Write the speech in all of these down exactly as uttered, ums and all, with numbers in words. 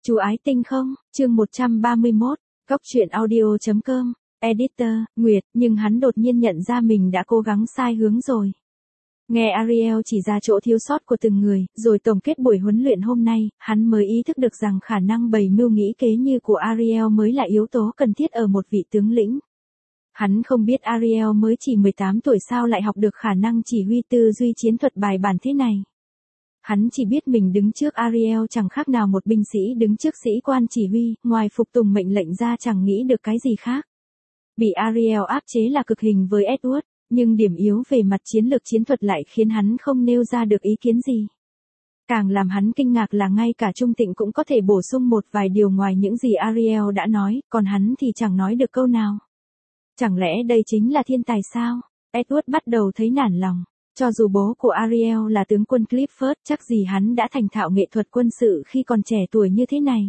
Chú ái tinh không, chương một trăm ba mươi mốt, góc truyện audio chấm com, editor, Nguyệt, nhưng hắn đột nhiên nhận ra mình đã cố gắng sai hướng rồi. Nghe Ariel chỉ ra chỗ thiếu sót của từng người, rồi tổng kết buổi huấn luyện hôm nay, hắn mới ý thức được rằng khả năng bày mưu nghĩ kế như của Ariel mới là yếu tố cần thiết ở một vị tướng lĩnh. Hắn không biết Ariel mới chỉ mười tám tuổi sao lại học được khả năng chỉ huy tư duy chiến thuật bài bản thế này. Hắn chỉ biết mình đứng trước Ariel chẳng khác nào một binh sĩ đứng trước sĩ quan chỉ huy, ngoài phục tùng mệnh lệnh ra chẳng nghĩ được cái gì khác. Bị Ariel áp chế là cực hình với Edward, nhưng điểm yếu về mặt chiến lược chiến thuật lại khiến hắn không nêu ra được ý kiến gì. Càng làm hắn kinh ngạc là ngay cả Trung Tịnh cũng có thể bổ sung một vài điều ngoài những gì Ariel đã nói, còn hắn thì chẳng nói được câu nào. Chẳng lẽ đây chính là thiên tài sao? Edward bắt đầu thấy nản lòng. Cho dù bố của Ariel là tướng quân Clifford, chắc gì hắn đã thành thạo nghệ thuật quân sự khi còn trẻ tuổi như thế này.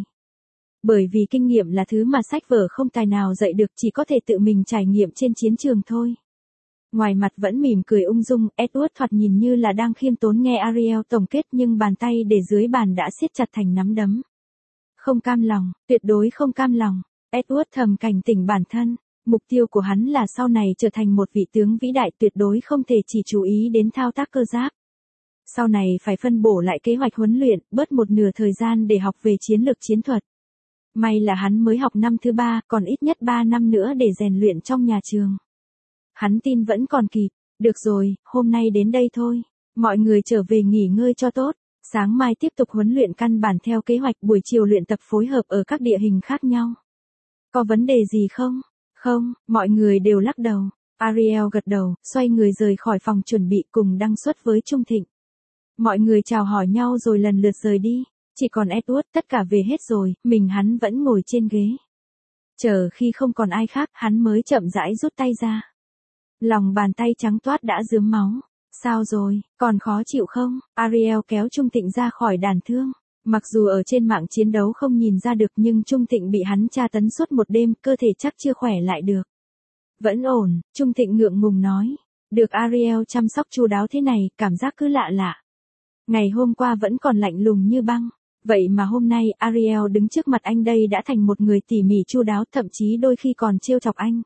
Bởi vì kinh nghiệm là thứ mà sách vở không tài nào dạy được, chỉ có thể tự mình trải nghiệm trên chiến trường thôi. Ngoài mặt vẫn mỉm cười ung dung, Edward thoạt nhìn như là đang khiêm tốn nghe Ariel tổng kết, nhưng bàn tay để dưới bàn đã siết chặt thành nắm đấm. Không cam lòng, tuyệt đối không cam lòng. Edward thầm cảnh tỉnh bản thân. Mục tiêu của hắn là sau này trở thành một vị tướng vĩ đại, tuyệt đối không thể chỉ chú ý đến thao tác cơ giáp. Sau này phải phân bổ lại kế hoạch huấn luyện, bớt một nửa thời gian để học về chiến lược chiến thuật. May là hắn mới học năm thứ ba, còn ít nhất ba năm nữa để rèn luyện trong nhà trường. Hắn tin vẫn còn kịp. Được rồi, hôm nay đến đây thôi. Mọi người trở về nghỉ ngơi cho tốt. Sáng mai tiếp tục huấn luyện căn bản theo kế hoạch, buổi chiều luyện tập phối hợp ở các địa hình khác nhau. Có vấn đề gì không? Không, mọi người đều lắc đầu. Ariel gật đầu, xoay người rời khỏi phòng chuẩn bị cùng đăng xuất với Trung Thịnh. Mọi người chào hỏi nhau rồi lần lượt rời đi. Chỉ còn Edward, tất cả về hết rồi, mình hắn vẫn ngồi trên ghế. Chờ khi không còn ai khác, hắn mới chậm rãi rút tay ra. Lòng bàn tay trắng toát đã rướm máu. Sao rồi, còn khó chịu không? Ariel kéo Trung Thịnh ra khỏi đàn thương. Mặc dù ở trên mạng chiến đấu không nhìn ra được, nhưng Trung Thịnh bị hắn tra tấn suốt một đêm, cơ thể chắc chưa khỏe lại được. Vẫn ổn, Trung Thịnh ngượng ngùng nói. Được Ariel chăm sóc chu đáo thế này, cảm giác cứ lạ lạ. Ngày hôm qua vẫn còn lạnh lùng như băng. Vậy mà hôm nay Ariel đứng trước mặt anh đây đã thành một người tỉ mỉ chu đáo, thậm chí đôi khi còn trêu chọc anh.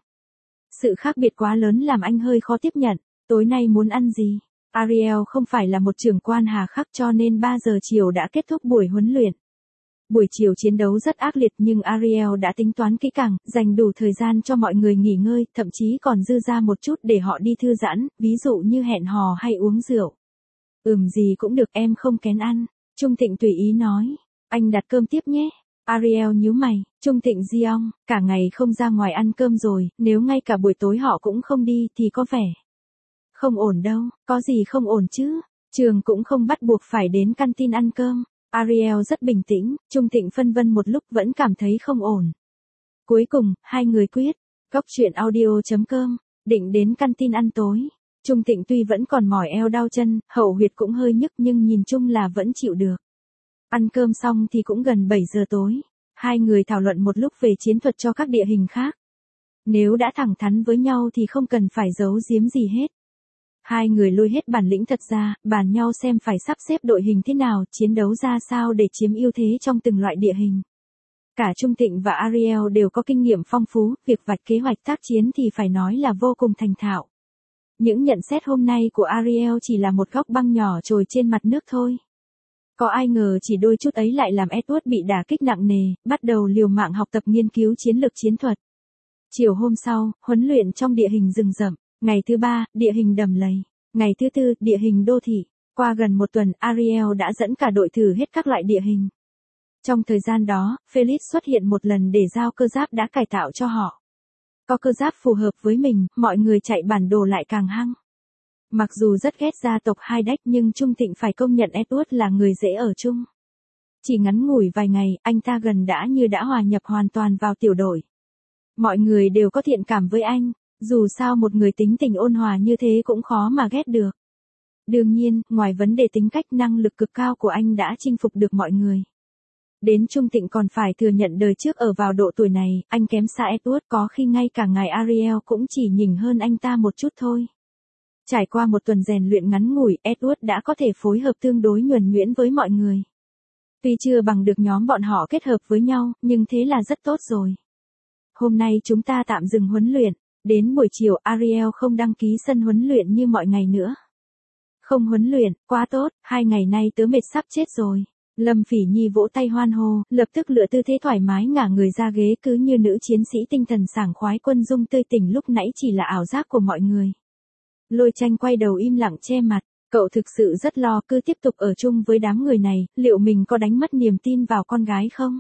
Sự khác biệt quá lớn làm anh hơi khó tiếp nhận. Tối nay muốn ăn gì? Ariel không phải là một trưởng quan hà khắc, cho nên ba giờ chiều đã kết thúc buổi huấn luyện. Buổi chiều chiến đấu rất ác liệt, nhưng Ariel đã tính toán kỹ càng, dành đủ thời gian cho mọi người nghỉ ngơi, thậm chí còn dư ra một chút để họ đi thư giãn, ví dụ như hẹn hò hay uống rượu. Ừm gì cũng được, em không kén ăn. Trung Thịnh tùy ý nói. Anh đặt cơm tiếp nhé. Ariel nhíu mày. Trung Thịnh Giong, cả ngày không ra ngoài ăn cơm rồi, nếu ngay cả buổi tối họ cũng không đi thì có vẻ không ổn đâu. Có gì không ổn chứ? Trường cũng không bắt buộc phải đến canteen ăn cơm. Ariel rất bình tĩnh. Trung Thịnh phân vân một lúc vẫn cảm thấy không ổn. Cuối cùng, hai người quyết. Góc truyện audio chấm com, định đến canteen ăn tối. Trung Thịnh tuy vẫn còn mỏi eo đau chân, hậu huyệt cũng hơi nhức, nhưng nhìn chung là vẫn chịu được. Ăn cơm xong thì cũng gần bảy giờ tối. Hai người thảo luận một lúc về chiến thuật cho các địa hình khác. Nếu đã thẳng thắn với nhau thì không cần phải giấu giếm gì hết. Hai người lôi hết bản lĩnh thật ra, bàn nhau xem phải sắp xếp đội hình thế nào, chiến đấu ra sao để chiếm ưu thế trong từng loại địa hình. Cả Trung Thịnh và Ariel đều có kinh nghiệm phong phú, việc vạch kế hoạch tác chiến thì phải nói là vô cùng thành thạo. Những nhận xét hôm nay của Ariel chỉ là một góc băng nhỏ trồi trên mặt nước thôi. Có ai ngờ chỉ đôi chút ấy lại làm Edward bị đả kích nặng nề, bắt đầu liều mạng học tập nghiên cứu chiến lược chiến thuật. Chiều hôm sau, huấn luyện trong địa hình rừng rậm. Ngày thứ ba, địa hình đầm lầy. Ngày thứ tư, địa hình đô thị. Qua gần một tuần, Ariel đã dẫn cả đội thử hết các loại địa hình. Trong thời gian đó, Felix xuất hiện một lần để giao cơ giáp đã cải tạo cho họ. Có cơ giáp phù hợp với mình, mọi người chạy bản đồ lại càng hăng. Mặc dù rất ghét gia tộc hai đách, nhưng Trung Thịnh phải công nhận Edward là người dễ ở chung. Chỉ ngắn ngủi vài ngày, anh ta gần đã như đã hòa nhập hoàn toàn vào tiểu đội. Mọi người đều có thiện cảm với anh. Dù sao một người tính tình ôn hòa như thế cũng khó mà ghét được. Đương nhiên, ngoài vấn đề tính cách, năng lực cực cao của anh đã chinh phục được mọi người. Đến Trung Thịnh còn phải thừa nhận đời trước ở vào độ tuổi này, anh kém xa Edward, có khi ngay cả ngài Ariel cũng chỉ nhỉnh hơn anh ta một chút thôi. Trải qua một tuần rèn luyện ngắn ngủi, Edward đã có thể phối hợp tương đối nhuần nhuyễn với mọi người. Tuy chưa bằng được nhóm bọn họ kết hợp với nhau, nhưng thế là rất tốt rồi. Hôm nay chúng ta tạm dừng huấn luyện. Đến buổi chiều Ariel không đăng ký sân huấn luyện như mọi ngày nữa. Không huấn luyện, quá tốt, hai ngày nay tớ mệt sắp chết rồi. Lâm Phỉ Nhi vỗ tay hoan hô, lập tức lựa tư thế thoải mái ngả người ra ghế cứ như nữ chiến sĩ tinh thần sảng khoái quân dung tươi tỉnh lúc nãy chỉ là ảo giác của mọi người. Lôi Tranh quay đầu im lặng che mặt, cậu thực sự rất lo cứ tiếp tục ở chung với đám người này, liệu mình có đánh mất niềm tin vào con gái không?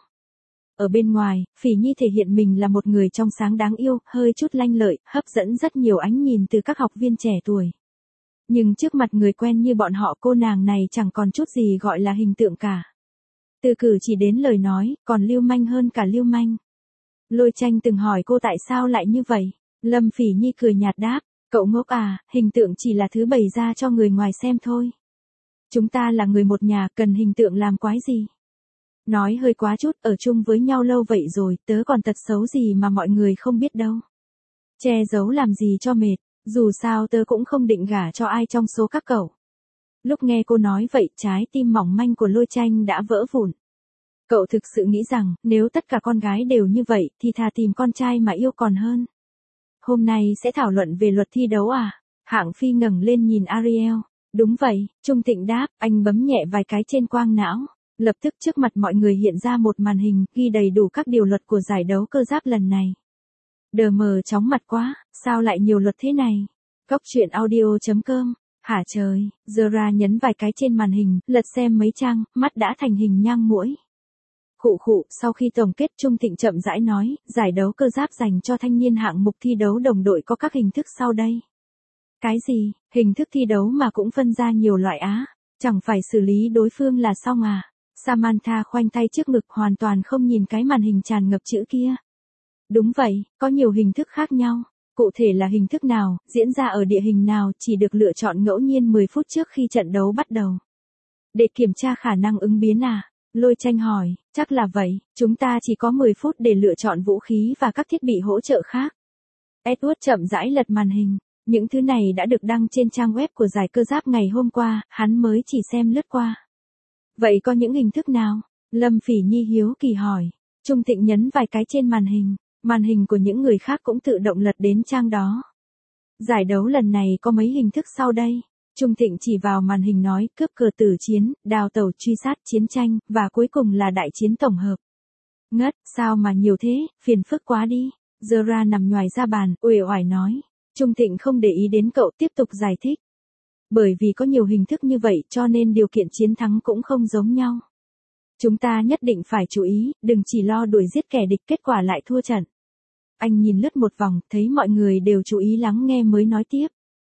Ở bên ngoài, Phỉ Nhi thể hiện mình là một người trong sáng đáng yêu, hơi chút lanh lợi, hấp dẫn rất nhiều ánh nhìn từ các học viên trẻ tuổi. Nhưng trước mặt người quen như bọn họ cô nàng này chẳng còn chút gì gọi là hình tượng cả. Từ cử chỉ đến lời nói, còn lưu manh hơn cả lưu manh. Lôi Tranh từng hỏi cô tại sao lại như vậy. Lâm Phỉ Nhi cười nhạt đáp, cậu ngốc à, hình tượng chỉ là thứ bày ra cho người ngoài xem thôi. Chúng ta là người một nhà, cần hình tượng làm quái gì. Nói hơi quá chút, ở chung với nhau lâu vậy rồi, tớ còn tật xấu gì mà mọi người không biết đâu. Che giấu làm gì cho mệt, dù sao tớ cũng không định gả cho ai trong số các cậu. Lúc nghe cô nói vậy, trái tim mỏng manh của Lôi Tranh đã vỡ vụn. Cậu thực sự nghĩ rằng, nếu tất cả con gái đều như vậy, thì thà tìm con trai mà yêu còn hơn. Hôm nay sẽ thảo luận về luật thi đấu à? Hạng Phi ngẩng lên nhìn Ariel. Đúng vậy, Trung Thịnh đáp, anh bấm nhẹ vài cái trên quang não. Lập tức trước mặt mọi người hiện ra một màn hình, ghi đầy đủ các điều luật của giải đấu cơ giáp lần này. Đờ mờ chóng mặt quá, sao lại nhiều luật thế này? Cóc truyện audio chấm com. Hả trời, Zora nhấn vài cái trên màn hình, lật xem mấy trang, mắt đã thành hình nhang muỗi. Khụ khụ, sau khi tổng kết Trung Thịnh chậm rãi nói, giải đấu cơ giáp dành cho thanh niên hạng mục thi đấu đồng đội có các hình thức sau đây. Cái gì, hình thức thi đấu mà cũng phân ra nhiều loại á, chẳng phải xử lý đối phương là xong à? Samantha khoanh tay trước ngực hoàn toàn không nhìn cái màn hình tràn ngập chữ kia. Đúng vậy, có nhiều hình thức khác nhau. Cụ thể là hình thức nào, diễn ra ở địa hình nào chỉ được lựa chọn ngẫu nhiên mười phút trước khi trận đấu bắt đầu. Để kiểm tra khả năng ứng biến à? Lôi Tranh hỏi, chắc là vậy, chúng ta chỉ có mười phút để lựa chọn vũ khí và các thiết bị hỗ trợ khác. Edward chậm rãi lật màn hình, những thứ này đã được đăng trên trang web của giải cơ giáp ngày hôm qua, hắn mới chỉ xem lướt qua. Vậy có những hình thức nào? Lâm Phỉ Nhi hiếu kỳ hỏi. Trung Thịnh nhấn vài cái trên màn hình, màn hình của những người khác cũng tự động lật đến trang đó. Giải đấu lần này có mấy hình thức sau đây. Trung Thịnh chỉ vào màn hình nói, cướp cờ tử chiến, đào tẩu truy sát, chiến tranh, và cuối cùng là đại chiến tổng hợp. Ngất, sao mà nhiều thế, phiền phức quá đi. Zora nằm nhoài ra bàn, uể oải nói. Trung Thịnh không để ý đến cậu, tiếp tục giải thích. Bởi vì có nhiều hình thức như vậy cho nên điều kiện chiến thắng cũng không giống nhau. Chúng ta nhất định phải chú ý, đừng chỉ lo đuổi giết kẻ địch kết quả lại thua trận. Anh nhìn lướt một vòng, thấy mọi người đều chú ý lắng nghe mới nói tiếp.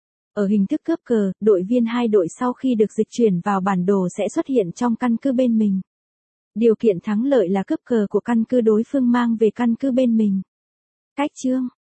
Ở hình thức cướp cờ, đội viên hai đội sau khi được dịch chuyển vào bản đồ sẽ xuất hiện trong căn cứ bên mình. Điều kiện thắng lợi là cướp cờ của căn cứ đối phương mang về căn cứ bên mình. Cách chương